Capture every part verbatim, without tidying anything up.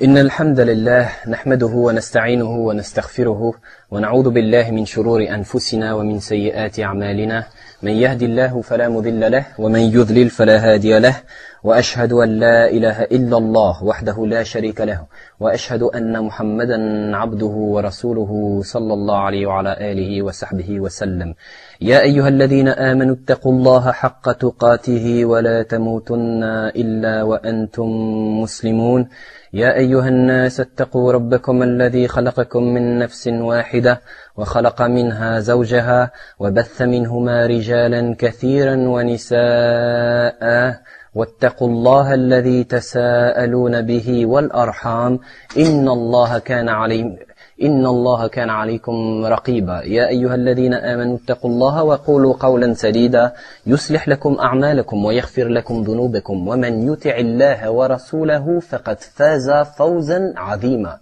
إن الحمد لله نحمده ونستعينه ونستغفره ونعوذ بالله من شرور أنفسنا ومن سيئات أعمالنا من يهد الله فلا مضل له ومن يضلل فلا هادي له وأشهد أن لا إله إلا الله وحده لا شريك له وأشهد أن محمدا عبده ورسوله صلى الله عليه وعلى آله وصحبه وسلم. يا أيها الذين آمنوا اتقوا الله حق تقاته ولا تموتن إلا وأنتم مسلمون. يا أيها الناس اتقوا ربكم الذي خلقكم من نفس واحدة وخلق منها زوجها وبث منهما رجالا كثيرا ونساء واتقوا الله الذي تساءلون به والأرحام إن الله كان عليكم إن الله كان عليكم رقيبا. يا أيها الذين آمنوا اتقوا الله وقولوا قولا سديدا يصلح لكم أعمالكم ويغفر لكم ذنوبكم ومن يطع الله ورسوله فقد فاز فوزا عظيما.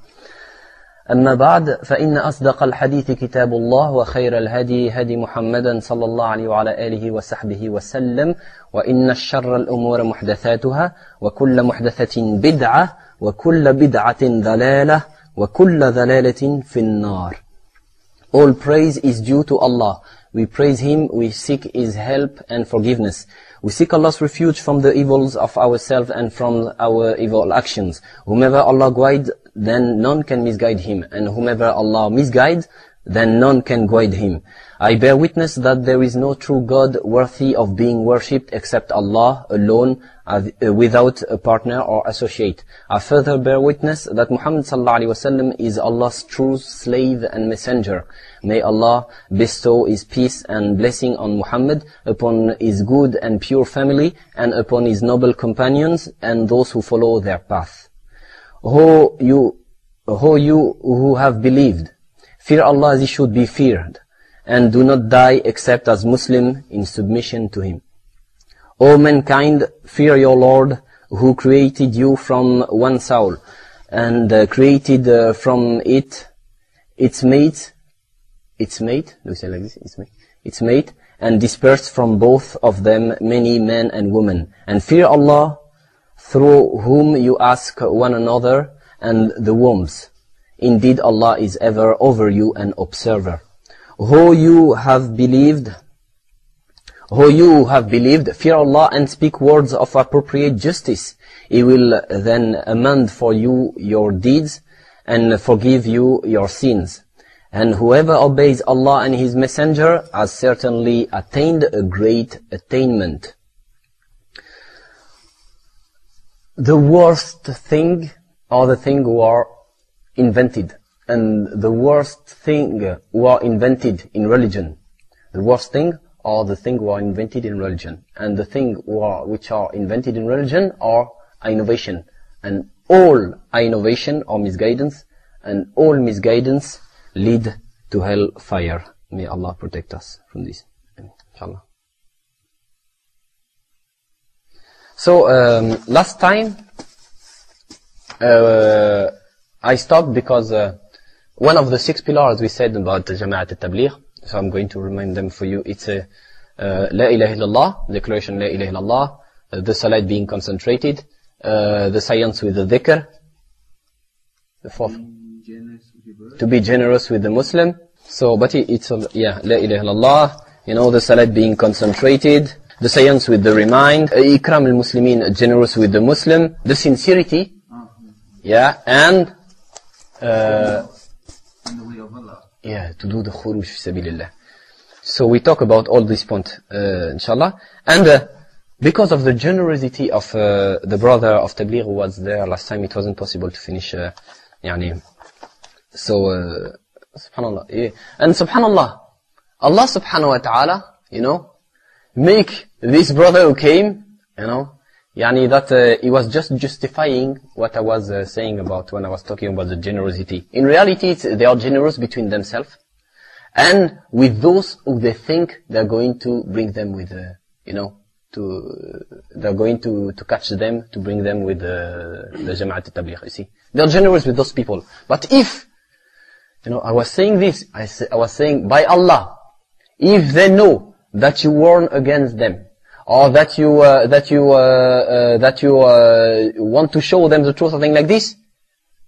أما بعد فإن أصدق الحديث كتاب الله وخير الهدي هدي محمد صلى الله عليه وعلى آله وصحبه وسلم وإن الشر الأمور محدثاتها وكل محدثة بدعة وكل بدعة ضلالة وَكُلَّ ذَلَالَةٍ فِي النَّارِ. All praise is due to Allah. We praise Him, we seek His help and forgiveness. We seek Allah's refuge from the evils of ourselves and from our evil actions. Whomever Allah guide, then none can misguide him. And whomever Allah misguide, then none can guide him. I bear witness that there is no true God worthy of being worshipped except Allah alone, uh, without a partner or associate. I further bear witness that Muhammad sallallahu alaihi wasallam is Allah's true slave and messenger. May Allah bestow His peace and blessing on Muhammad, upon his good and pure family, and upon his noble companions and those who follow their path. O you, O you who have believed, fear Allah as He should be feared, and do not die except as Muslim in submission to Him. O mankind, fear your Lord, who created you from one soul, and uh, created uh, from it its mate, its mate, do we say like this? Its mate, its mate, and dispersed from both of them many men and women. And fear Allah, through whom you ask one another, and the wombs. Indeed, Allah is ever over you an observer. Who you have believed, who you have believed, fear Allah and speak words of appropriate justice. He will then amend for you your deeds and forgive you your sins. And whoever obeys Allah and His Messenger has certainly attained a great attainment. The worst thing are the thing who are invented, and the worst thing who are invented in religion. The worst thing are the thing who are invented in religion, and the thing who are, which are invented in religion are innovation, and all innovation are misguidance, and all misguidance lead to hellfire. May Allah protect us from this, inshallah. So um, last time uh, I stopped because uh, one of the six pillars we said about Jama'at al-Tabligh, so I'm going to remind them for you. It's a uh, La ilaha illallah, declaration La ilaha illallah, uh, the salat being concentrated, uh, the science with the dhikr, the fourth, to be generous with the Muslim. So, but it, it's, uh, yeah, La ilaha illallah, you know, the salat being concentrated, the science with the remind, uh, Ikram al-Muslimin, generous with the Muslim, the sincerity, yeah, and uh, yeah, to do the khuruj fi sabilillah. So we talk about all these points, uh, inshallah. And uh, because of the generosity of uh, the brother of Tabligh who was there last time, it wasn't possible to finish, uh, yani. So, uh, subhanallah. Yeah. And subhanallah, Allah subhanahu wa ta'ala, you know, make this brother who came, you know, yani that uh, he was just justifying what I was uh, saying about when I was talking about the generosity. In reality, it's, they are generous between themselves and with those who they think they're going to bring them with, uh, you know, to uh, they're going to to catch them to bring them with uh, the Jama'at al-Tabligh. You see, they're generous with those people. But if, you know, I was saying this, I, say, I was saying by Allah, if they know that you warn against them, or that you uh, that you uh, uh, that you uh, want to show them the truth, something like this,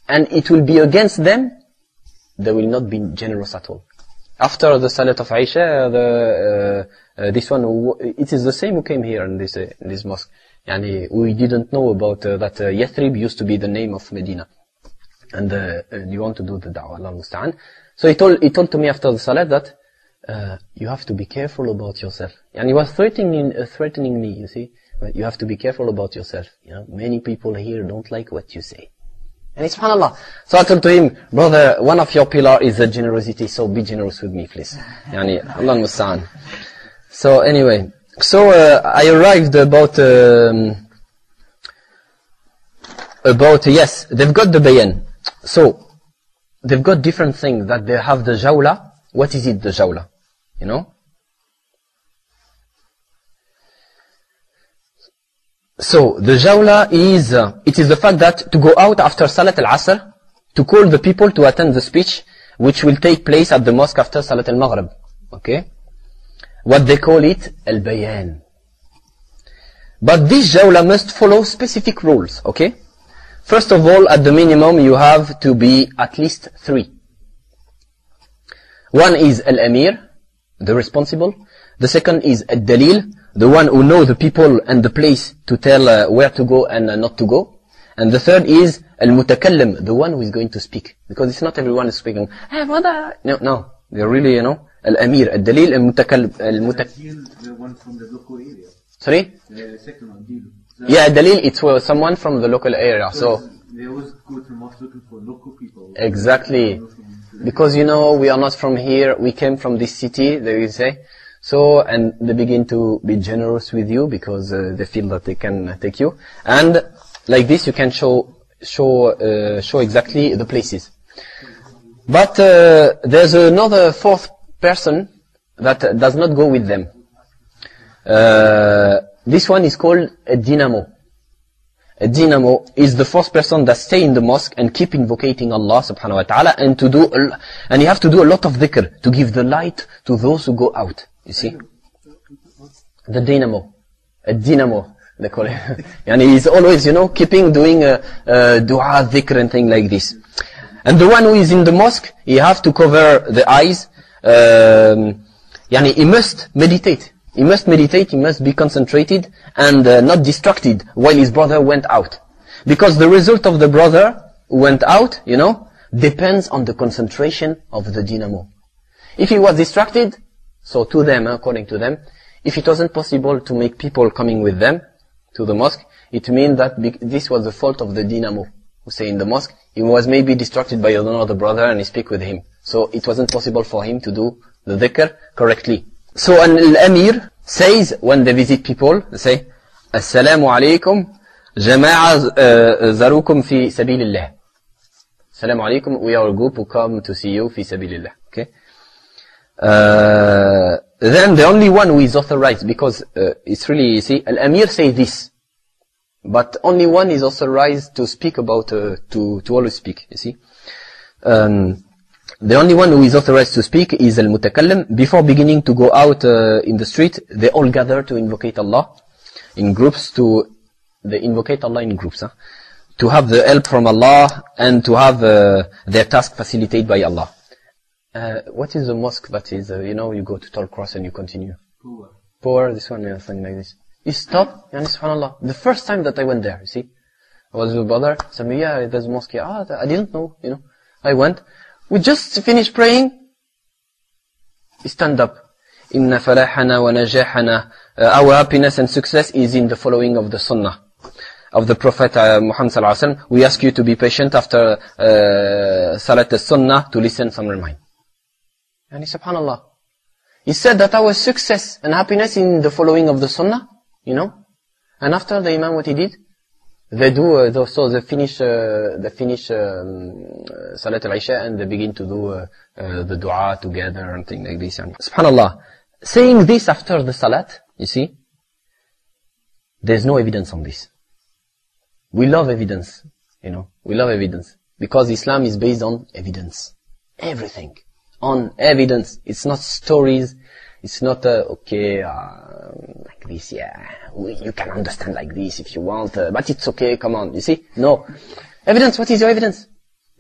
and it will be against them, they will not be generous at all. After the Salat of Aisha, the, uh, uh, this one, it is the same who came here in this, uh, in this mosque. Yani, we didn't know about uh, that uh, Yathrib used to be the name of Medina. And, uh, and you want to do the da'wah, Allah musta'an. So he told, he told to me after the Salat that, uh, you have to be careful about yourself. And he was threatening, uh, threatening me, you see. But you have to be careful about yourself. You know, many people here don't like what you say. And it's subhanAllah. So I told to him, brother, one of your pillar is the generosity, so be generous with me, please. Yani, Allah musta'an. So anyway, so uh, I arrived about, um, about, yes, they've got the bayan. So, they've got different things, that they have the jawla. What is it, the jawla? You know? So, the jawla is, uh, it is the fact that to go out after Salat al-Asr, to call the people to attend the speech, which will take place at the mosque after Salat al-Maghrib. Okay? What they call it, al-bayan. But this jawla must follow specific rules, okay? First of all, at the minimum, you have to be at least three. One is al-amir, the responsible. The second is al-dalil, the one who knows the people and the place to tell uh, where to go and uh, not to go. And the third is al-mutakallim, the one who is going to speak. Because it's not everyone is speaking. Hey, brother. No, no. They're really, you know, al-amir, al-dalil, al-mutakallim. Al-mutakallim. The one from the local area. Sorry? The second one, Dalil. Yeah, dalil, it's uh, someone from the local area. So, so they always go to the mosque looking for local people. Exactly. Because, you know, we are not from here. We came from this city, they will say. So, and they begin to be generous with you because uh, they feel that they can uh, take you. And like this, you can show show uh, show exactly the places. But uh, there's another fourth person that uh, does not go with them. Uh, this one is called a dynamo. A dynamo is the fourth person that stay in the mosque and keep invocating Allah subhanahu wa ta'ala, and to do, and you have to do a lot of dhikr to give the light to those who go out. You see? The dynamo. A dynamo, they call it. And he's always, you know, keeping doing a, a dua, dhikr and thing like this. And the one who is in the mosque, he have to cover the eyes. Um, yani he must meditate. He must meditate, he must be concentrated and uh, not distracted while his brother went out. Because the result of the brother who went out, you know, depends on the concentration of the dynamo. If he was distracted, so to them, according to them, if it wasn't possible to make people coming with them to the mosque, it means that this was the fault of the dynamo who say in the mosque. He was maybe distracted by another brother and he speak with him. So it wasn't possible for him to do the dhikr correctly. So an al-amir says when they visit people, they say, Assalamu alaikum, jama'a zarukum fi sabilillah. Assalamu alaikum, we are a group who come to see you fi sabilillah. Okay? Uh, then the only one who is authorized, because uh, it's really, you see, al-amir say this, but only one is authorized to speak about, uh, to, to always speak, you see. Um, The only one who is authorized to speak is al-mutakallim. Before beginning to go out uh, in the street, they all gather to invocate Allah in groups. To they invocate Allah in groups, huh? To have the help from Allah and to have uh, their task facilitated by Allah. Uh, what is the mosque that is? Uh, you know, you go to Tall Cross and you continue. Poor. Poor. This one, yeah, something like this. You stop, and subhanallah. The first time that I went there, you see, I was with a brother. Said me, yeah, there's a mosque here. Ah, I didn't know. You know, I went. We just finished praying. Stand up. Inna falahana wa najahana. Our happiness and success is in the following of the sunnah of the Prophet uh, Muhammad sallallahu alaihi wasallam. We ask you to be patient after uh, salat al-sunnah to listen some remind. And subhanallah. He said that our success and happiness in the following of the sunnah, you know. And after the imam, what he did? They do, uh, so they finish, uh, they finish, um, uh, Salat al-Isha and they begin to do, uh, uh, the dua together and things like this. And subhanallah. Saying this after the Salat, you see, there's no evidence on this. We love evidence, you know, we love evidence. Because Islam is based on evidence. Everything. On evidence. It's not stories. It's not, uh, okay, uh, like this, yeah, we, you can understand like this if you want, uh, but it's okay, come on, you see? No. Evidence, what is your evidence?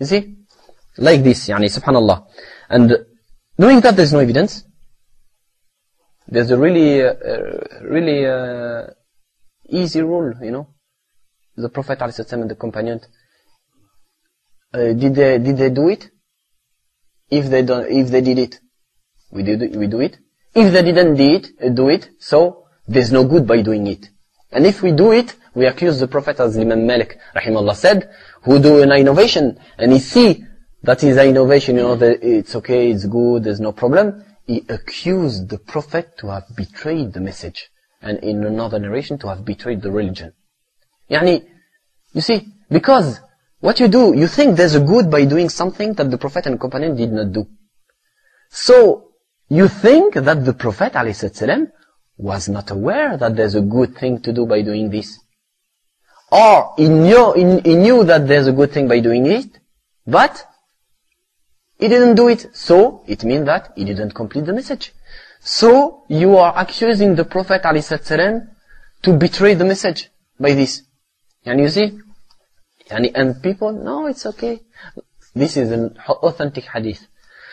You see? Like this, yani, subhanallah. And knowing that there's no evidence, there's a really, uh, really uh, easy rule, you know. The Prophet ﷺ and the companion, uh, did they did they do it? If they don't, if they did it, we do we do it. If they didn't do it, uh, do it, so there's no good by doing it. And if we do it, we accuse the Prophet, as Imam Malik rahimahullah said, who do an innovation and he see that is an innovation, you know, that it's okay, it's good, there's no problem. He accused the Prophet to have betrayed the message, and in another narration to have betrayed the religion. Yani, you see, because what you do, you think there's a good by doing something that the Prophet and companion did not do. So, you think that the Prophet ﷺ was not aware that there's a good thing to do by doing this. Or, he knew, he knew that there's a good thing by doing it, but he didn't do it. So, it means that he didn't complete the message. So, you are accusing the Prophet ﷺ to betray the message by this. And you see? And, and people, no, it's okay. This is an authentic hadith.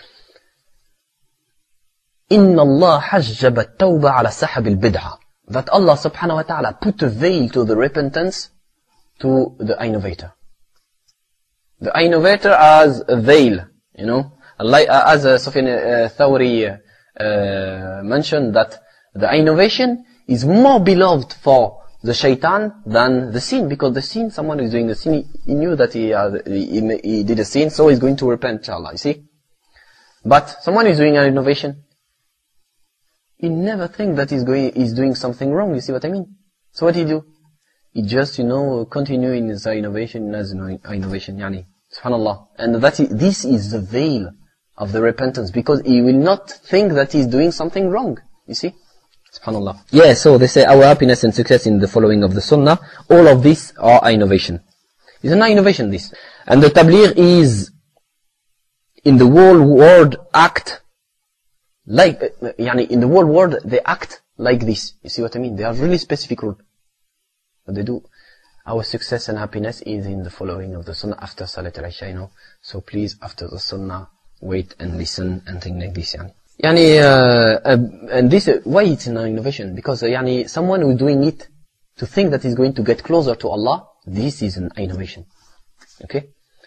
إِنَّ اللَّهَ حَجَّبَ التَّوْبَ عَلَى سَحَبِ الْبِدْعَةِ. That Allah subhanahu wa ta'ala put a veil to the repentance to the innovator. The innovator as a veil, you know. As uh, Sufyan uh, Thawri uh, mentioned, that the innovation is more beloved for the shaitan than the sin, because the sin, someone is doing a sin, he, he knew that he, uh, he, he did a sin, so he's going to repent, inshallah, you see. But someone is doing an innovation, he never think that he's going, he's doing something wrong, you see what I mean? So what he do? He just, you know, continue in his innovation, as innovation, yani, subhanallah. And that is, this is the veil of the repentance, because he will not think that he's doing something wrong, you see? SubhanAllah. Yeah, so they say our happiness and success in the following of the Sunnah, all of these are innovation. It's an innovation, this. And the Tabligh is, in the whole world, act like, uh, yani, in the whole world, they act like this. You see what I mean? They have really specific rule. But they do. Our success and happiness is in the following of the Sunnah after Salat al-Isha, you know. So please, after the Sunnah, wait and listen and think like this, yani. Yani, uh, uh, and this, uh, why it's an innovation? Because, uh, yani, someone who's doing it to think that he's going to get closer to Allah, this is an innovation. Okay?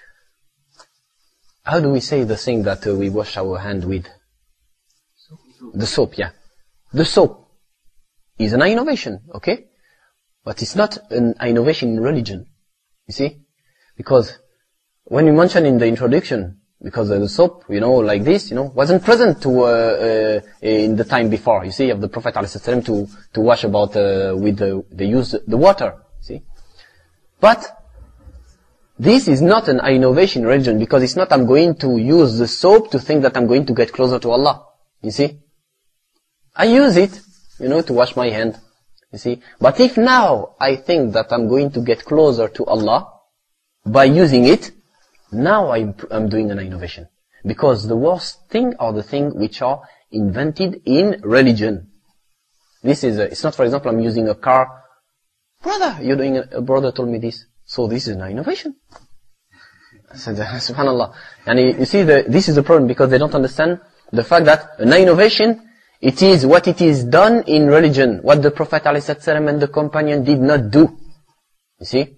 How do we say the thing that uh, we wash our hand with? Soap, soap. The soap, yeah. The soap is an innovation, okay? But it's not an innovation in religion. You see? Because when you mention in the introduction, because the soap, you know, like this, you know, wasn't present to, uh, uh, in the time before, you see, of the Prophet ﷺ to, to wash about, uh, with the, they use the water, see. But, this is not an innovation in religion, because it's not I'm going to use the soap to think that I'm going to get closer to Allah, you see. I use it, you know, to wash my hand, you see. But if now I think that I'm going to get closer to Allah by using it, now I'm, I'm doing an innovation. Because the worst thing are the things which are invented in religion. This is, a, it's not, for example, I'm using a car. Brother, you're doing, a, a brother told me this. So this is an innovation. I said, subhanallah. And you, you see, the, this is the problem, because they don't understand the fact that an innovation, it is what it is done in religion. What the Prophet ﷺ and the companion did not do. You see?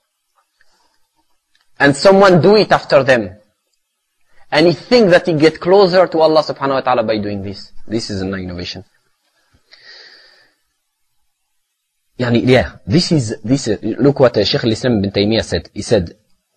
And someone do it after them. And he thinks that he get closer to Allah subhanahu wa ta'ala by doing this. This is an innovation. Yani, yeah, this is, this, uh, look what uh, Shaykh al-Islam ibn Taymiyyah said. He said,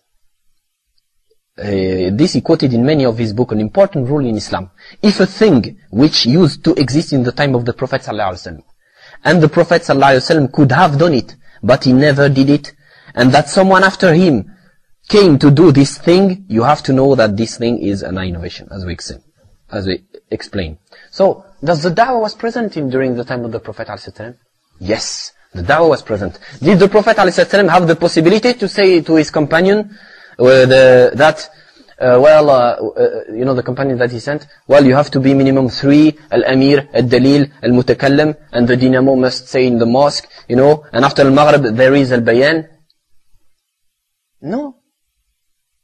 uh, this he quoted in many of his books, an important rule in Islam. If a thing which used to exist in the time of the Prophet sallallahu alaihi wasallam, and the Prophet sallallahu alaihi wasallam could have done it, but he never did it, and that someone after him came to do this thing, you have to know that this thing is an innovation, as we explain. As we explain. So, does the da'wah was present in, during the time of the Prophet ﷺ? Yes, the da'wah was present. Did the Prophet ﷺ have the possibility to say to his companion uh, the, that, uh, well, uh, uh, you know, the companion that he sent, well, you have to be minimum three, al-amir, al-dalil, al-mutakallim, and the dinamo must say in the mosque, you know, and after al-maghrib there is al-bayan? No.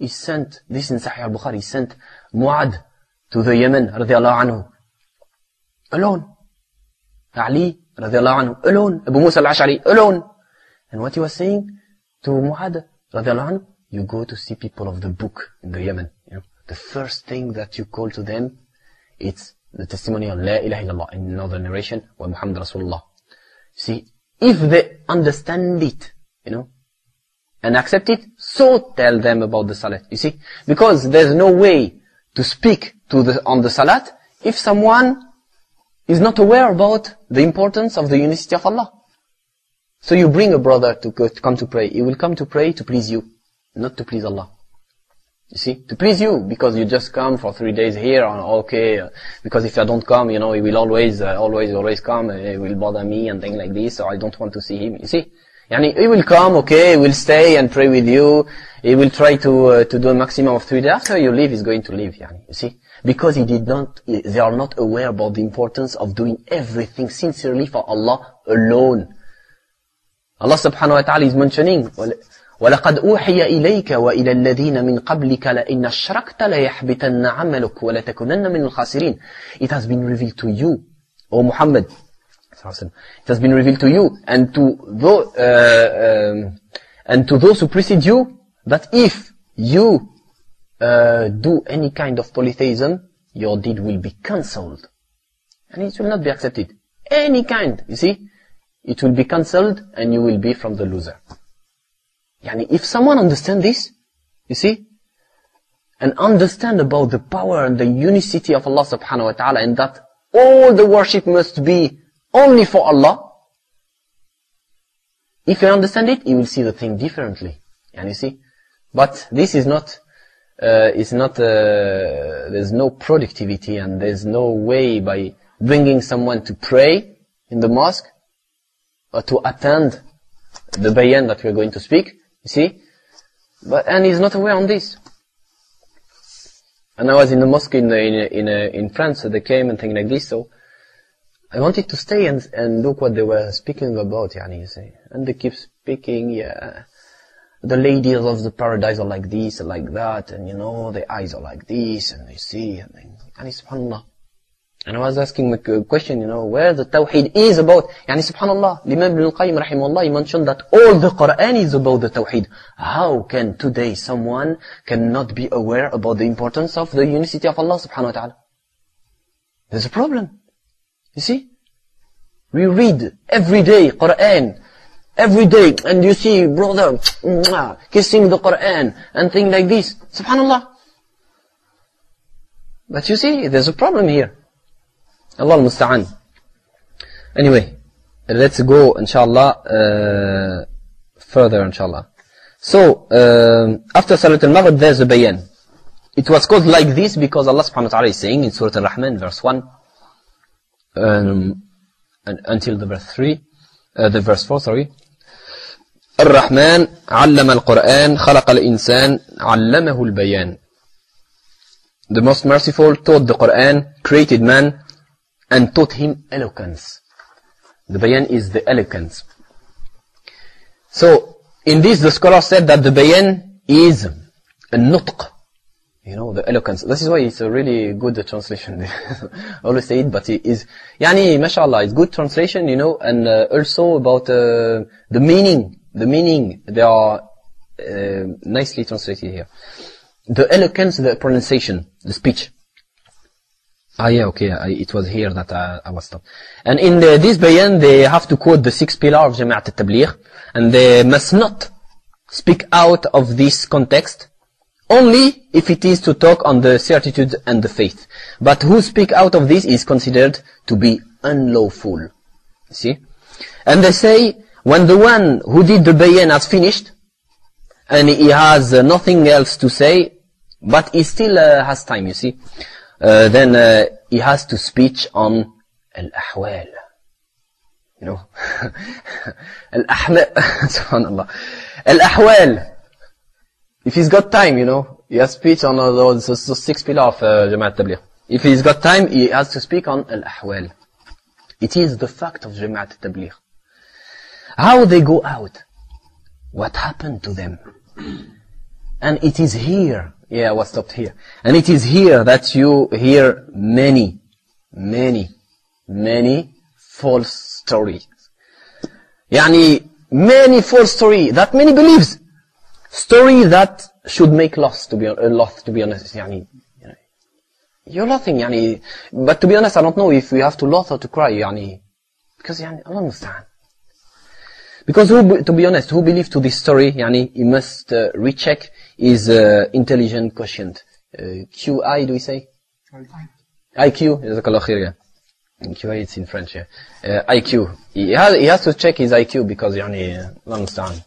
he sent, this in Sahih al-Bukhari, he sent Mu'ad to the Yemen, radiallahu anhu, alone. Ali, radiallahu anhu, alone. Abu Musa al-Ash'ari, alone. And what he was saying to Mu'ad, radiallahu anhu, you go to see people of the book in the Yemen. You know, the first thing that you call to them, it's the testimony of La ilaha illallah. In another narration, wa Muhammad Rasulullah. See, if they understand it, you know, and accept it, so tell them about the salat. You see, because there's no way to speak to the on the salat if someone is not aware about the importance of the unicity of Allah. So you bring a brother to, go, to come to pray. He will come to pray to please you, not to please Allah. You see, to please you, because you just come for three days here, and okay, uh, because if I don't come, you know, he will always, uh, always, always come, uh, he will bother me and things like this, so I don't want to see him. You see, yani, he will come, okay, he will stay and pray with you, he will try to, uh, to do a maximum of three days. After you leave, he's going to leave, yani, you see, because he did not, they are not aware about the importance of doing everything sincerely for Allah alone. Allah subhanahu wa ta'ala is mentioning, وَلَقَدْ أُوحِيَ إِلَيْكَ وَإِلَى الَّذِينَ مِنْ قَبْلِكَ لَإِنَّ أَشْرَكْتَ لَيَحْبِطَنَّ عَمَلُكَ وَلَتَكُنَنَّ مِنَ الْخَاسِرِينَ. It has been revealed to you, O Muhammad. It has been revealed to you and to those, uh, um, and to those who precede you, that if you uh, do any kind of polytheism, your deed will be cancelled. And it will not be accepted. Any kind, you see. It will be cancelled and you will be from the loser. Yani, if someone understands this, you see, and understand about the power and the unicity of Allah subhanahu wa ta'ala, and that all the worship must be only for Allah, if you understand it, you will see the thing differently. And you see, but this is not, uh, it's not, uh, there's no productivity and there's no way by bringing someone to pray in the mosque, or to attend the bayan that we're going to speak, you see, but, and he's not aware on this. And I was in the mosque in, in, in, in France, so they came and things like this, so I wanted to stay and, and look what they were speaking about, yani, you see. And they keep speaking, yeah, the ladies of the paradise are like this, and like that, and you know, their eyes are like this, and they see, and then, and subhanallah. And I was asking a question, you know, where the Tawheed is about. Yani subhanallah, Imam Ibn al-Qayyim rahimahullah, he mentioned that all the Quran is about the Tawheed. How can today someone cannot be aware about the importance of the unicity of Allah subhanahu wa ta'ala? There's a problem. You see? We read every day Quran, every day, and you see brother kissing the Quran and things like this. Subhanallah. But you see, there's a problem here. Allah al-Musta'an. Anyway, let's go, inshallah, uh, further, inshallah. So, uh, after Salat al-Maghrib, there's a bayan. It was called like this because Allah subhanahu wa ta'ala is saying in Surah Al-Rahman, verse one, um, and until the verse three, uh, the verse four, sorry. Ar-Rahman, allama al-Qur'an, khalaqa al-insan, allamahu al-bayan. The most merciful taught the Qur'an, created man, and taught him eloquence. The bayan is the eloquence. So, in this the scholar said that the bayan is a nutq. You know, the eloquence. This is why it's a really good translation. I always say it, but it is, yani, mashallah, it's good translation, you know, and uh, also about uh, the meaning. The meaning, they are uh, nicely translated here. The eloquence, the pronunciation, the speech. Ah, yeah, okay, I, it was here that I, I was stopped. And in the, this bayan, they have to quote the six pillars of Jama'at al-Tabligh, and they must not speak out of this context, only if it is to talk on the certitude and the faith. But who speak out of this is considered to be unlawful. See? And they say, when the one who did the bayan has finished, and he has uh, nothing else to say, but he still uh, has time, you see, Uh, then uh, he has to speak on al-ahwal. You know, al-ahwal, subhanallah. Al-ahwal. If he's got time, you know, he has speech on uh, those, those six pillars of uh, Jama'at Tabligh. If he's got time, he has to speak on al-ahwal. It is the fact of Jama'at Tabligh. How they go out. What happened to them. And it is here, yeah, I was stopped here. And it is here that you hear many, many, many false stories. Yani, many false stories, that many believes. Story that should make loss, to be, uh, loss, to be honest. Yani, you're laughing, yani. But to be honest, I don't know if we have to laugh or to cry, yani. Because, yani, Allah understand. Because who, to be honest, who believes to this story, yani, he must uh, recheck his uh, intelligent quotient. Uh, Q I, do we say? I Q, jazakallah khair, yeah. Q I, it's in French, yeah. Uh, I Q. He has, he has to check his I Q because, yani, uh, Allah understand.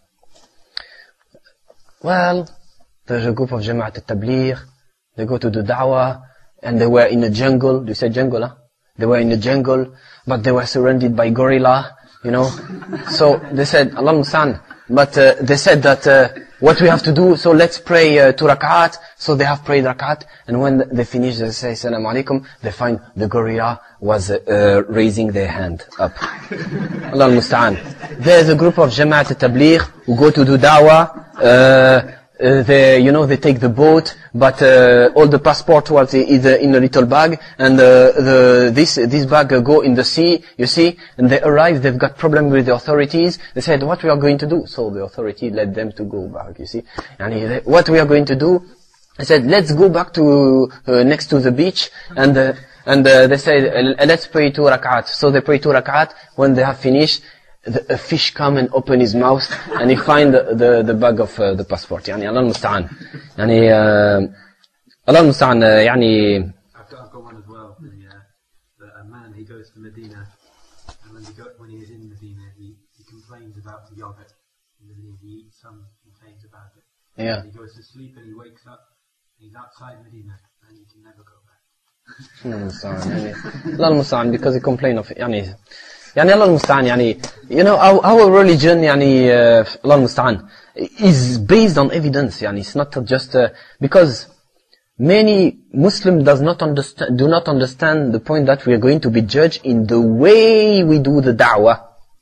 Well, there's a group of Jama'at al-Tabligh, they go to the da'wah, and they were in a jungle. Do you say jungle, huh? They were in the jungle, but they were surrounded by gorilla, you know. So they said, Allah understand. But uh, they said that uh, what we have to do, so let's pray uh, two rak'at. So they have prayed rak'at, and when they finish, they say, Assalamu alaikum, they find the gorilla was uh, raising their hand up. Allah understand. There's a group of Jama'at al-Tabligh who go to do da'wah, uh, Uh, they, you know, they take the boat, but uh, all the passport was is uh, in a little bag, and uh, the this this bag uh, go in the sea. You see, and they arrive. They've got problem with the authorities. They said, "What we are going to do?" So the authority led them to go back. You see, and he, what we are going to do? I said, "Let's go back to uh, next to the beach," and uh, and uh, they said, uh, "Let's pray two rak'at." So they pray two rak'at. When they have finished, The, a fish come and open his mouth and he find the, the, the bag of uh, the passport. يعني الله المستعان. يعني uh, الله المستعان uh, يعني. I've got, I've got one as well. The, uh, the, a man, he goes to Medina, and when he go, when he is in Medina, he, he complains about the yogurt. And then he eats some, complains about it. Yeah. And he goes to sleep and he wakes up. And he's outside Medina and he can never go back. الله المستعان. يعني الله المستعان because he complain of يعني. يعني الله المستعان يعني you know our, our religion يعني uh, الله المستعان is based on evidence يعني it's not just uh, because many Muslims does not understand do not understand the point that we are going to be judged in the way we do the da'wah.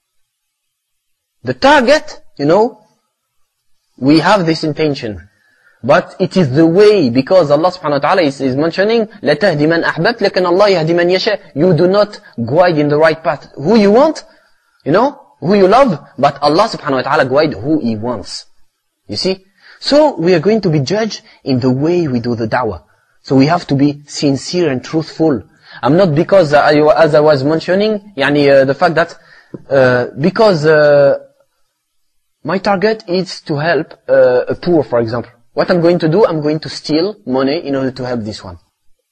The target, you know, we have this intention, but it is the way, because Allah subhanahu wa ta'ala is, is mentioning, لَتَهْدِ مَنْ أَحْبَبْتَ لَكِنَّ اللَّهَ يَهْدِ مَنْ يَشَاءُ. You do not guide in the right path. Who you want, you know, who you love, but Allah subhanahu wa ta'ala guide who He wants. You see? So, we are going to be judged in the way we do the da'wah. So we have to be sincere and truthful. I'm not because, uh, I, as I was mentioning, yani, uh, the fact that, uh, because uh, my target is to help uh, a poor, for example. What I'm going to do, I'm going to steal money in order to help this one.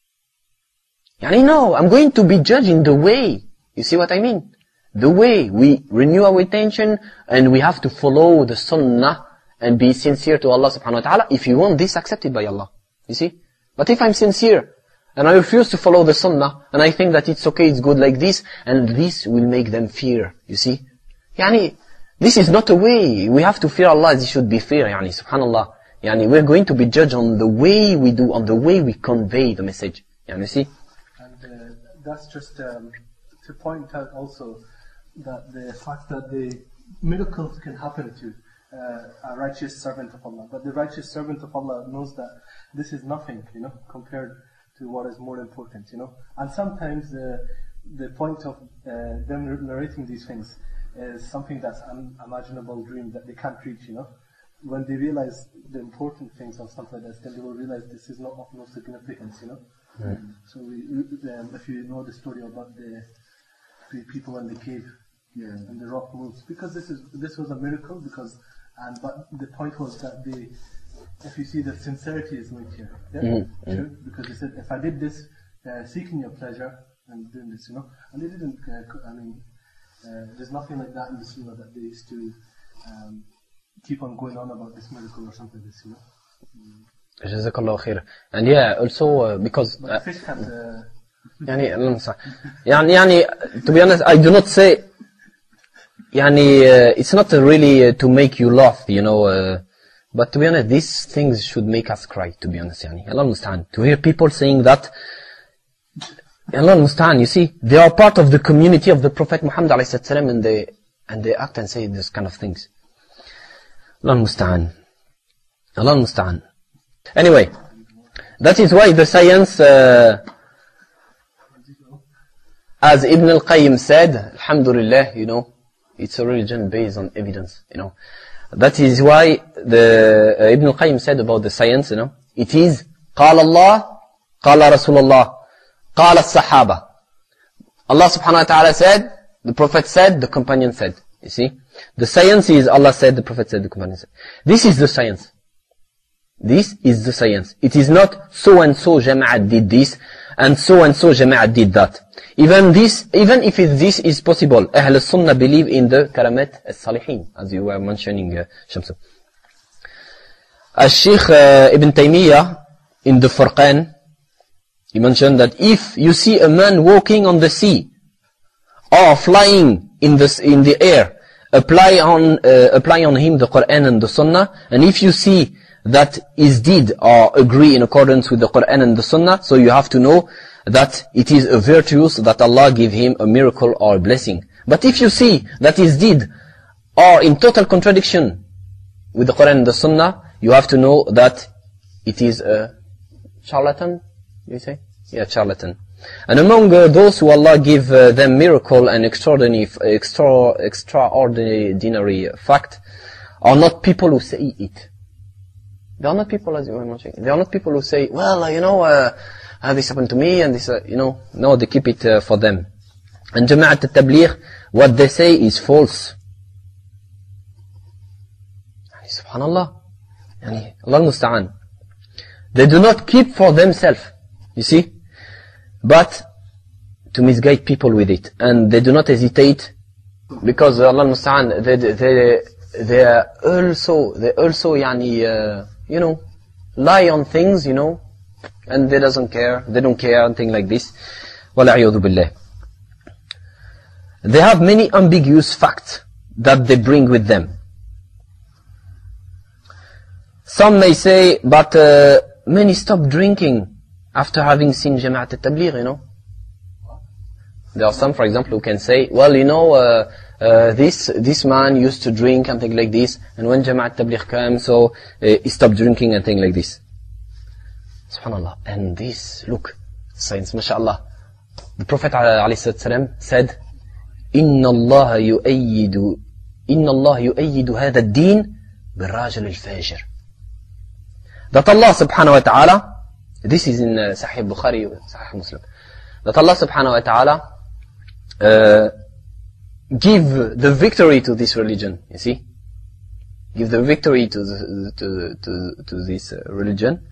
Yani no, I'm going to be judged in the way. You see what I mean? The way we renew our intention, and we have to follow the sunnah and be sincere to Allah subhanahu wa ta'ala if you want this accepted by Allah. You see? But if I'm sincere, and I refuse to follow the sunnah, and I think that it's okay, it's good like this, and this will make them fear. You see? Yani, this is not a way. We have to fear Allah as He should be fear. Yani, subhanallah. Yani, we're going to be judged on the way we do, on the way we convey the message. Yani, see? And uh, that's just um, to point out also that the fact that the miracles can happen to uh, a righteous servant of Allah, but the righteous servant of Allah knows that this is nothing, you know, compared to what is more important, you know. And sometimes uh, the point of uh, them narrating these things is something that's an unimaginable dream that they can't reach, you know. When they realize the important things or something like that, then they will realize this is not of no significance, you know. Right. So we, um, if you know the story about the three people in the cave, yeah, and the rock moves, because this is this was a miracle. Because and but the point was that they, if you see the sincerity is not here, yeah, Mm-hmm. true. Because they said, if I did this, uh, seeking your pleasure and doing this, you know, and they didn't. Uh, I mean, uh, there's nothing like that in the Sunnah that they used to. Um, keep on going on about this miracle or something like this, you know. Mm. Jazakallah khair. And yeah, also uh, because But uh, the fish can't. Uh, يعني يعني يعني to be honest, I do not say يعني uh, it's not really uh, to make you laugh, you know. Uh, but to be honest, these things should make us cry. To be honest, يعني Allah المستعان. To hear people saying that, Allah المستعان, you see, they are part of the community of the Prophet Muhammad alayhi salam, and they and they act and say this kind of things. Allah المستعان. Allah المستعان. Anyway, that is why the science, uh, as Ibn al-Qayyim said, alhamdulillah, you know, it's a religion based on evidence, you know. That is why the uh, Ibn al-Qayyim said about the science, you know, it is قال الله, قال رسول الله, قال الصحابة. Allah subhanahu wa ta'ala said, the Prophet said, the companion said. You see? The science is Allah said, the Prophet said, the companion said. This is the science. This is the science. It is not so and so Jama'at did this, and so and so Jama'at did that. Even this, even if it, this is possible, Ahl al-Sunnah believe in the Karamat al-Salihin, as you were mentioning, uh, Shamsu. As Sheikh uh, Ibn Taymiyyah, in the Furqan, he mentioned that if you see a man walking on the sea, or flying in the, in the air, apply on, uh, apply on him the Quran and the Sunnah, and if you see that his deed or agree in accordance with the Quran and the Sunnah, so you have to know that it is a virtuous that Allah give him a miracle or a blessing. But if you see that his deed are in total contradiction with the Quran and the Sunnah, you have to know that it is a charlatan, you say? Yeah, charlatan. And among uh, those who Allah give uh, them miracle and extraordinary, extra, extraordinary fact, are not people who say it. They are not people, as you were mentioning, they are not people who say, well, uh, you know, uh, uh, this happened to me, and this, uh, you know, no, they keep it uh, for them. And Jama'at al-Tabligh, what they say is false. Subhanallah. Yani, Allah musta'an. They do not keep for themselves, you see, but to misguide people with it. And they do not hesitate, because Allah musta'an, they, they, they are also, they also, yani, uh, you know, lie on things, you know, and they doesn't care, they don't care, and things like this. Wala'iyadu billah. They have many ambiguous facts that they bring with them. Some may say, but uh, many stop drinking after having seen Jama'at al-Tabligh, you know. There are some, for example, who can say, well, you know, uh, uh, this this man used to drink and things like this, and when Jama'at al-Tabligh came, so uh, he stopped drinking and things like this. Subhanallah. And this, look, science, mashallah. The Prophet ﷺ said, إِنَّ اللَّهَ يُؤَيِّدُ إِنَّ اللَّهَ يُؤَيِّدُ هَذَا الدِّينَ بِالرَّجُلِ الْفَاجِرِ. That Allah subhanahu wa ta'ala, this is in uh, Sahih Bukhari, Sahih Muslim, that Allah subhanahu wa ta'ala uh, give the victory to this religion, you see? Give the victory to the, to, to, to this uh, religion.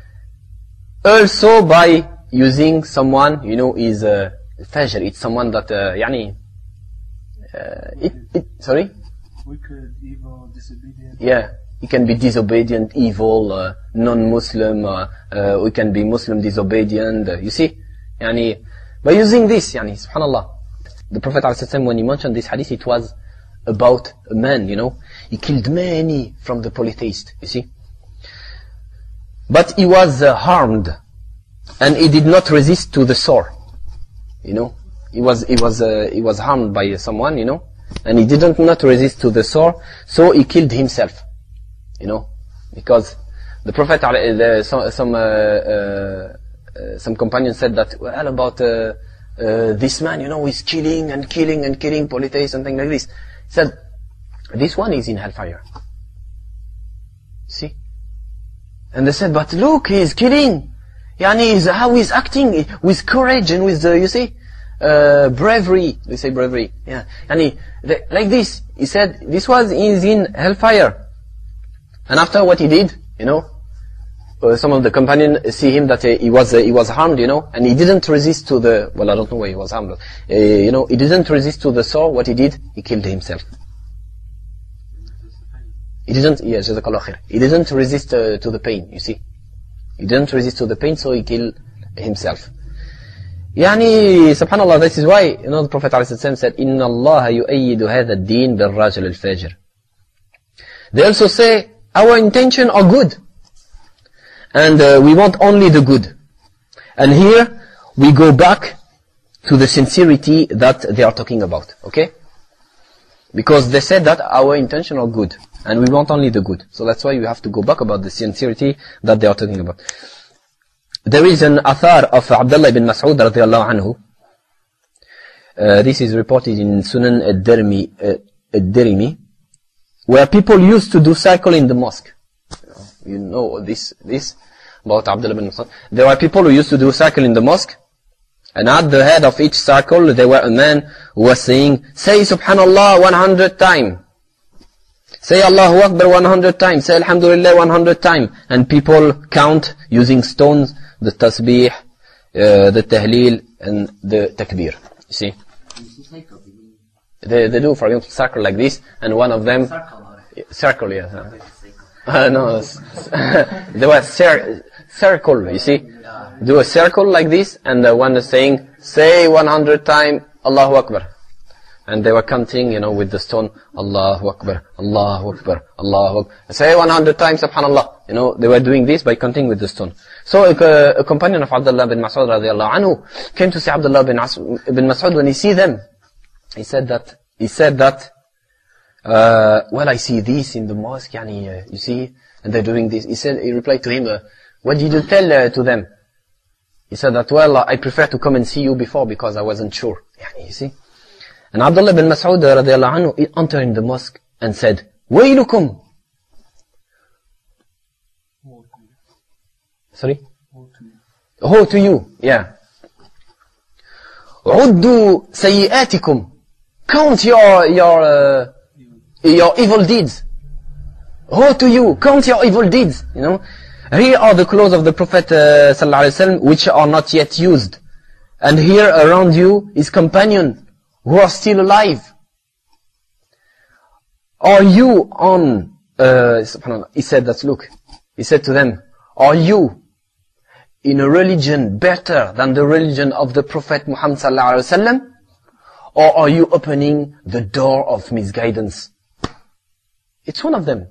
Also by using someone, you know, is a uh, fajr. It's someone that, uh, yani, uh, it, it, sorry? Wicked, evil, disobedient. Yeah. He can be disobedient, evil, uh, non-Muslim, uh, uh, we can be Muslim disobedient, uh, you see? Yani, by using this, yani, subhanallah. The Prophet ﷺ, when he mentioned this hadith, it was about a man, you know. He killed many from the polytheists, you see? But he was uh, harmed, and he did not resist to the sword, you know. He was, he was, uh, he was harmed by someone, you know, and he didn't not resist to the sword, so he killed himself. You know, because the Prophet, uh, some some, uh, uh, some companions said that, well, about uh, uh, this man, you know, he's killing and killing and killing polytheists, something like this. He said, this one is in hellfire. See? And they said, but look, he's killing. Yani, he's, how he's acting with courage and with, uh, you see, uh, bravery. We say bravery. Yeah. Yani, the, like this. He said, this one is in hellfire. And after what he did, you know, uh, some of the companions see him that uh, he was uh, he was harmed, you know, and he didn't resist to the, well, I don't know why he was harmed, but, uh, you know, he didn't resist to the sword. What he did, he killed himself. He didn't, yes, jazakallah khair. He didn't resist uh, to the pain, you see. He didn't resist to the pain, so he killed himself. Yani, subhanallah, this is why, you know, the Prophet ﷺ said, إِنَّ اللَّهَ يُؤَيِّدُ هَذَا الدِّينَ بِالرَّجُلِ الْفَاجِرِ. They also say, our intention are good. And uh, we want only the good. And here, we go back to the sincerity that they are talking about. Okay? Because they said that our intention are good. And we want only the good. So that's why we have to go back about the sincerity that they are talking about. There is an athar of Abdullah ibn Mas'ud radiallahu anhu. Uh, this is reported in Sunan al-Darimi, uh, al-Darimi, where people used to do cycle in the mosque. You know this, this about Abdullah ibn Mas'ud. There were people who used to do cycle in the mosque, and at the head of each circle there were a man who was saying, say Subhanallah one hundred times. Say Allahu Akbar one hundred times. Say Alhamdulillah one hundred times. And people count using stones, the tasbih, uh, the tahleel, and the takbir. You see? They, they do, for example, circle like this, and one of them... Circle, circle yes. Uh, no, they were cir circle, you see? Do a circle like this, and the one is saying, say one hundred times, Allahu Akbar. And they were counting, you know, with the stone, Allahu Akbar, Allahu Akbar, Allahu Akbar. Say one hundred times, Subhanallah. You know, they were doing this by counting with the stone. So a, a companion of Abdullah bin Mas'ud radiallahu anhu came to see Abdullah bin, bin Mas'ud. When he see them, he said that, he said that, uh, well, I see this in the mosque, yani, uh, you see, and they're doing this. He said, he replied to him, uh, what did you tell uh, to them? He said that, well, uh, I prefer to come and see you before because I wasn't sure. Yani, you see. And Abdullah bin Mas'ud radiallahu anhu, he entered in the mosque and said, Waylukum. Sorry? Woe to you. Yeah. Uddu sayyi'atikum. Count your, your, uh, your evil deeds. Woe to you. Count your evil deeds. You know? Here are the clothes of the Prophet uh, sallallahu alaihi wasallam, which are not yet used. And here around you is companion who are still alive. Are you on, uh, subhanallah, he said that, look, he said to them, are you in a religion better than the religion of the Prophet Muhammad sallallahu alaihi wasallam? Or are you opening the door of misguidance? It's one of them.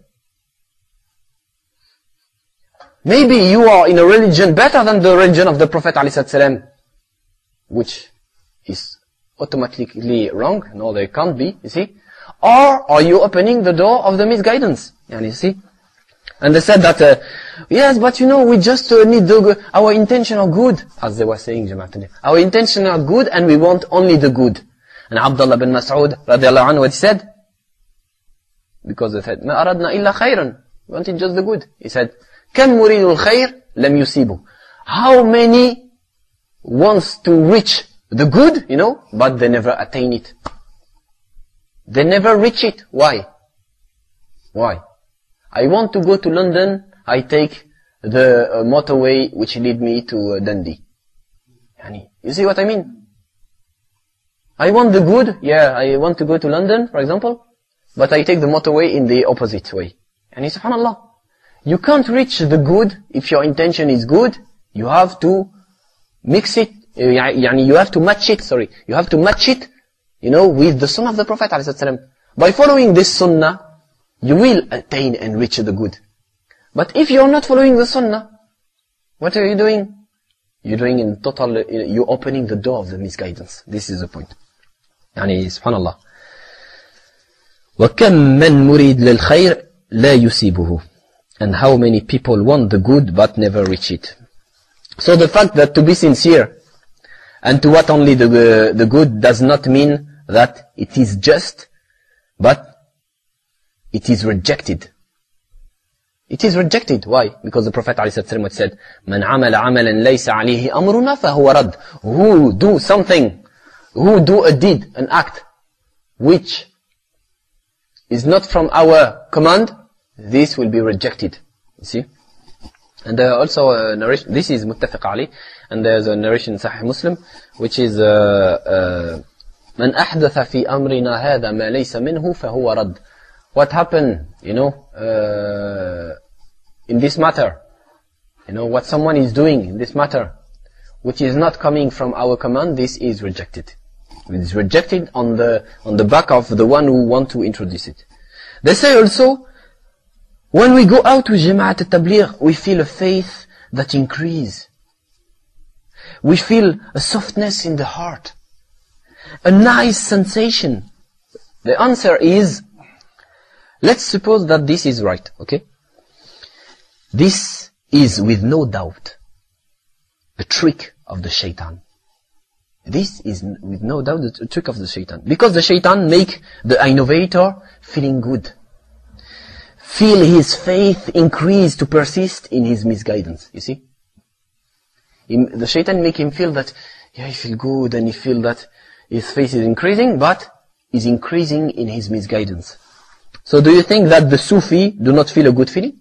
Maybe you are in a religion better than the religion of the Prophet sallallahu alaihi wasallam, which is automatically wrong. No, they can't be, you see. Or are you opening the door of the misguidance? And you see. And they said that, uh, yes, but you know, we just uh, need the, our intention are good, as they were saying, Jama'at. Our intention are good and we want only the good. And Abdullah bin Mas'ud, radiallahu anhu, what he said? Because they said, مَا أَرَدْنَا إِلَّا خَيْرًا. We wanted just the good. He said, كَمْ مُرِيدُ الْخَيْرِ لَمْ يُسِيبُ. How many wants to reach the good, you know, but they never attain it. They never reach it. Why? Why? I want to go to London, I take the uh, motorway which lead me to uh, Dundee. You see what I mean? I want the good, yeah, I want to go to London, for example, but I take the motorway in the opposite way. And subhanallah, you can't reach the good if your intention is good. You have to mix it, you have to match it, sorry, you have to match it, you know, with the sunnah of the Prophet ﷺ. By following this sunnah, you will attain and reach the good. But if you're not following the sunnah, what are you doing? You're doing in total, you're opening the door of the misguidance. This is the point. يعني سبحان الله. وَكَمْ مَنْ مُرِيدْ لِلْخَيْرِ لَا يُسِيبُهُ. And how many people want the good but never reach it. So the fact that to be sincere and to what only the, uh, the good does not mean that it is just, but it is rejected. It is rejected. Why? Because the Prophet ﷺ said, مَنْ عَمَلَ عَمَلًا لَيْسَ عَلَيْهِ أَمْرُنَا فَهُوَ رَدٌّ. Who do something, who do a deed, an act, which is not from our command, this will be rejected. You see? And there also a narration, this is muttafiq alayh, and there's a narration in Sahih Muslim, which is, uh, uh, مَنْ أَحْدَثَ فِي أَمْرِنَا هَذَا مَا لَيْسَ مِنْهُ فَهُوَ رَدٌّ. What happened, you know, uh, in this matter, you know, what someone is doing in this matter, which is not coming from our command, this is rejected. It is rejected on the, on the back of the one who want to introduce it. They say also, when we go out with Jama'at al-Tabligh, we feel a faith that increase. We feel a softness in the heart. A nice sensation. The answer is, Let's suppose that this is right, okay? This is with no doubt a trick of the shaitan. This is with no doubt a trick of the shaitan. Because the shaitan make the innovator feeling good. Feel his faith increase to persist in his misguidance, you see? The shaitan make him feel that, yeah, he feel good and he feel that his faith is increasing, but is increasing in his misguidance. So do you think that the Sufi do not feel a good feeling?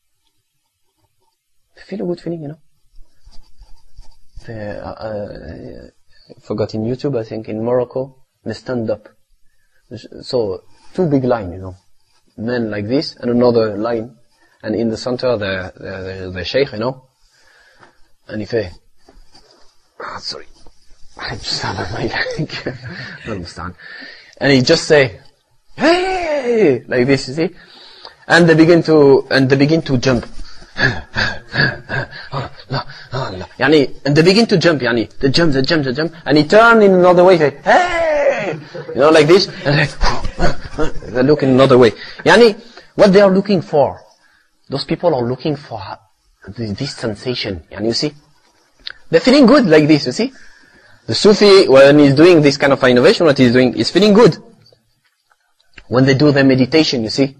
They feel a good feeling, you know. They, uh, uh, I forgot in YouTube, I think in Morocco, they stand up. So, two big lines, you know. Men like this, and another line. And in the center, the, the, the, the sheikh, you know. And if I, ah, sorry. I just had on my leg. I don't understand. And he just say, hey, like this, you see. And they begin to, and they begin to jump. Yani, and they begin to jump, yani, they jump, they jump, they jump, and he turn in another way, say, hey, you know, like this, and they, they look in another way. Yani, what they are looking for, those people are looking for this, this sensation, and you see, they're feeling good like this, you see. The Sufi, when he's doing this kind of innovation, what he's doing, is feeling good. When they do their meditation, you see,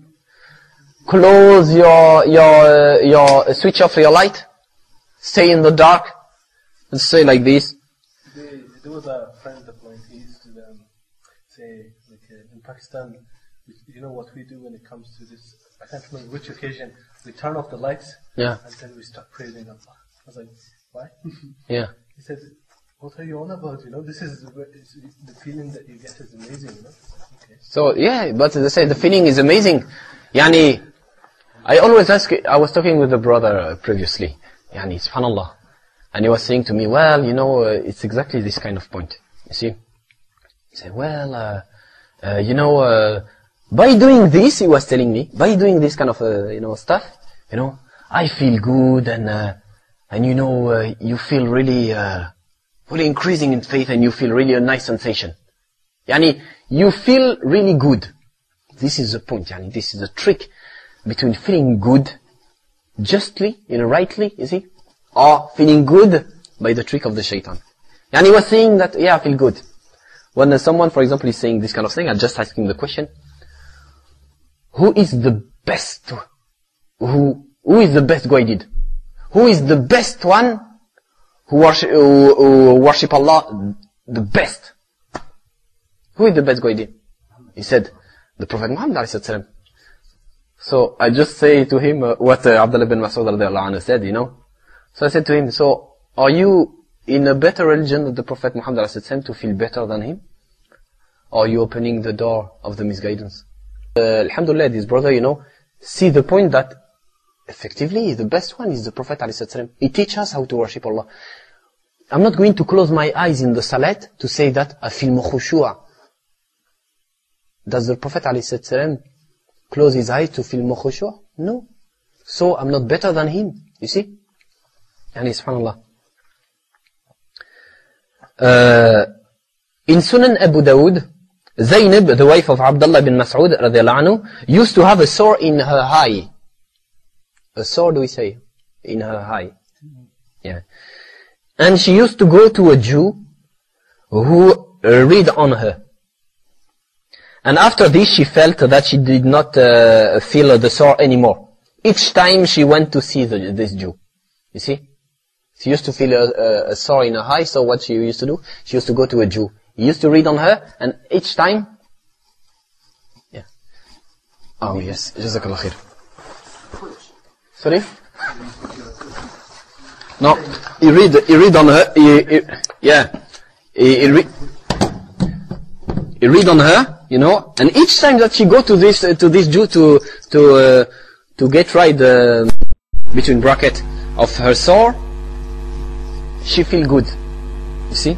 close your, your, uh, your, switch off your light, stay in the dark, and say like this. There, there was a friend of mine, he used to um, say, like uh, in Pakistan, you know what we do when it comes to this, I can't remember which occasion, we turn off the lights, yeah, and then we start praising Allah. I was like, why? Yeah. He said, what are you on about, you know, this is, the feeling that you get is amazing, you know. Okay. So, yeah, but they say the feeling is amazing. Yani, I always ask, I was talking with a brother uh, previously, yani, subhanallah, and he was saying to me, well, you know, uh, it's exactly this kind of point, you see. He said, well, uh, uh, you know, uh, by doing this, he was telling me, by doing this kind of, uh, you know, stuff, you know, I feel good, and, uh, and you know, uh, you feel really, uh, really increasing in faith, and you feel really a nice sensation. Yani, you feel really good. This is the point, yani, this is a trick between feeling good justly, you know, rightly, you see, or feeling good by the trick of the shaitan. And he was saying that, yeah, I feel good. When uh, someone, for example, is saying this kind of thing, I just ask him the question, who is the best, who, who is the best guided? Who is the best one who worship, who, who worship Allah the best? Who is the best guided? He said, the Prophet Muhammad alayhi salam. So I just say to him uh, what uh, Abdullah bin Mas'ud radiallahu anhu said, you know. So I said to him, so are you in a better religion than the Prophet Muhammad sallallahu alaihi wasallam to feel better than him? Or are you opening the door of the misguidance? Uh, Alhamdulillah, this brother, you know, see the point that effectively the best one is the Prophet sallallahu alaihi wasallam. He teaches us how to worship Allah. I'm not going to close my eyes in the salat to say that I feel khushu'a. Does the Prophet sallallahu alaihi wasallam close his eyes to feel khushu'a? No. So I'm not better than him. You see? Yani subhanallah. Uh, in Sunan Abu Dawud, Zaynab, the wife of Abdullah bin Mas'ud radiallahu anhu, used to have a sore in her eye. A sore, do we say? In her eye. Yeah. And she used to go to a Jew who uh, read on her. And after this, she felt that she did not uh, feel the sore anymore. Each time she went to see the, this Jew. You see? She used to feel a, a, a sore in her eye, so what she used to do? She used to go to a Jew. He used to read on her, and each time... Yeah. Oh, yes. Jazakallah khair. Sorry? No. He read, he read on her, he, he, yeah. He, he, re, he read on her, you know, and each time that she go to this, uh, to this Jew to, to, uh, to get right, uh, between bracket of her sore, she feel good. You see?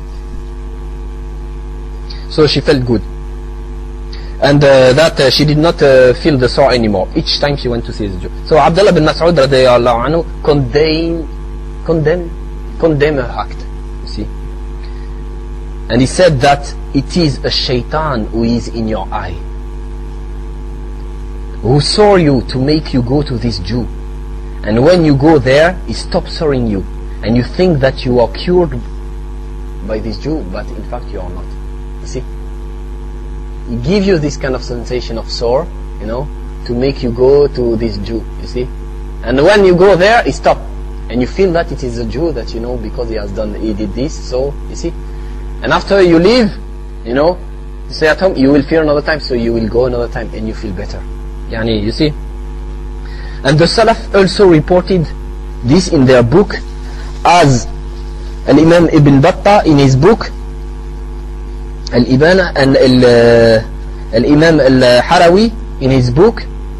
So she felt good. And uh, that uh, she did not uh, feel the sore anymore each time she went to see the Jew. So Abdullah bin Mas'ud radiallahu anhu condemned, condemned, condemned her act. You see? And he said that it is a shaitan who is in your eye. who saw you to make you go to this Jew. And when you go there, he stops soaring you. And you think that you are cured by this Jew, but in fact you are not. You see? He gives you this kind of sensation of sore, you know, to make you go to this Jew, you see? And when you go there, he stops. And you feel that it is a Jew that you know because he has done, he did this, so, you see? And after you leave, you know, you stay at home, you will feel another time, so you will go another time and you feel better. Yani, you see? And the Salaf also reported this in their book, as Al-Imam Ibn Battah in his book Al-Ibana, and Al-Imam Al-Harawi in his book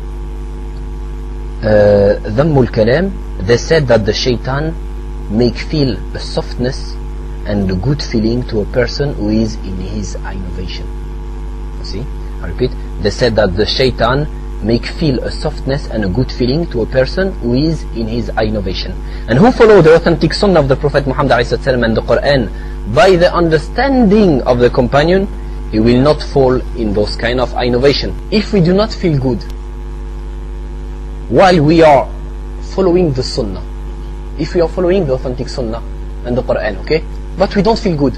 Dhamm Al-Kalam. They said that the shaitan make feel a softness and a good feeling to a person who is in his innovation. See, I repeat, they said that the shaitan make feel a softness and a good feeling to a person who is in his innovation. And who follow the authentic sunnah of the Prophet Muhammad and the Quran by the understanding of the companion, he will not fall in those kind of innovation. If we do not feel good while we are following the sunnah, if we are following the authentic sunnah and the Quran, okay, but we don't feel good,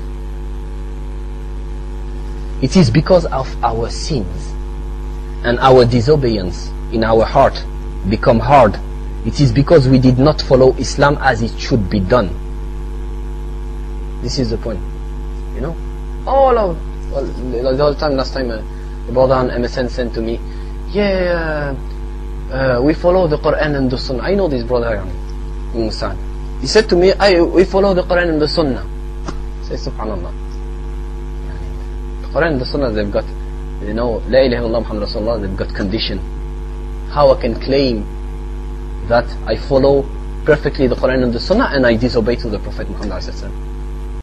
it is because of our sins and our disobedience in our heart become hard. It is because we did not follow Islam as it should be done. This is the point, you know. All of well, the whole time last time, uh, the brother on M S N sent to me, yeah, uh, uh, we follow the Quran and the Sunnah. I know this brother, yani. He said to me, I, we follow the Quran and the Sunnah. I say, Subhanallah. The Quran and the Sunnah, they've got, you know, La ilaha illallah Muhammad Rasulullah, they've got condition. How I can claim that I follow perfectly the Quran and the Sunnah and I disobey to the Prophet Muhammad Sallallahu Alaihi Wasallam?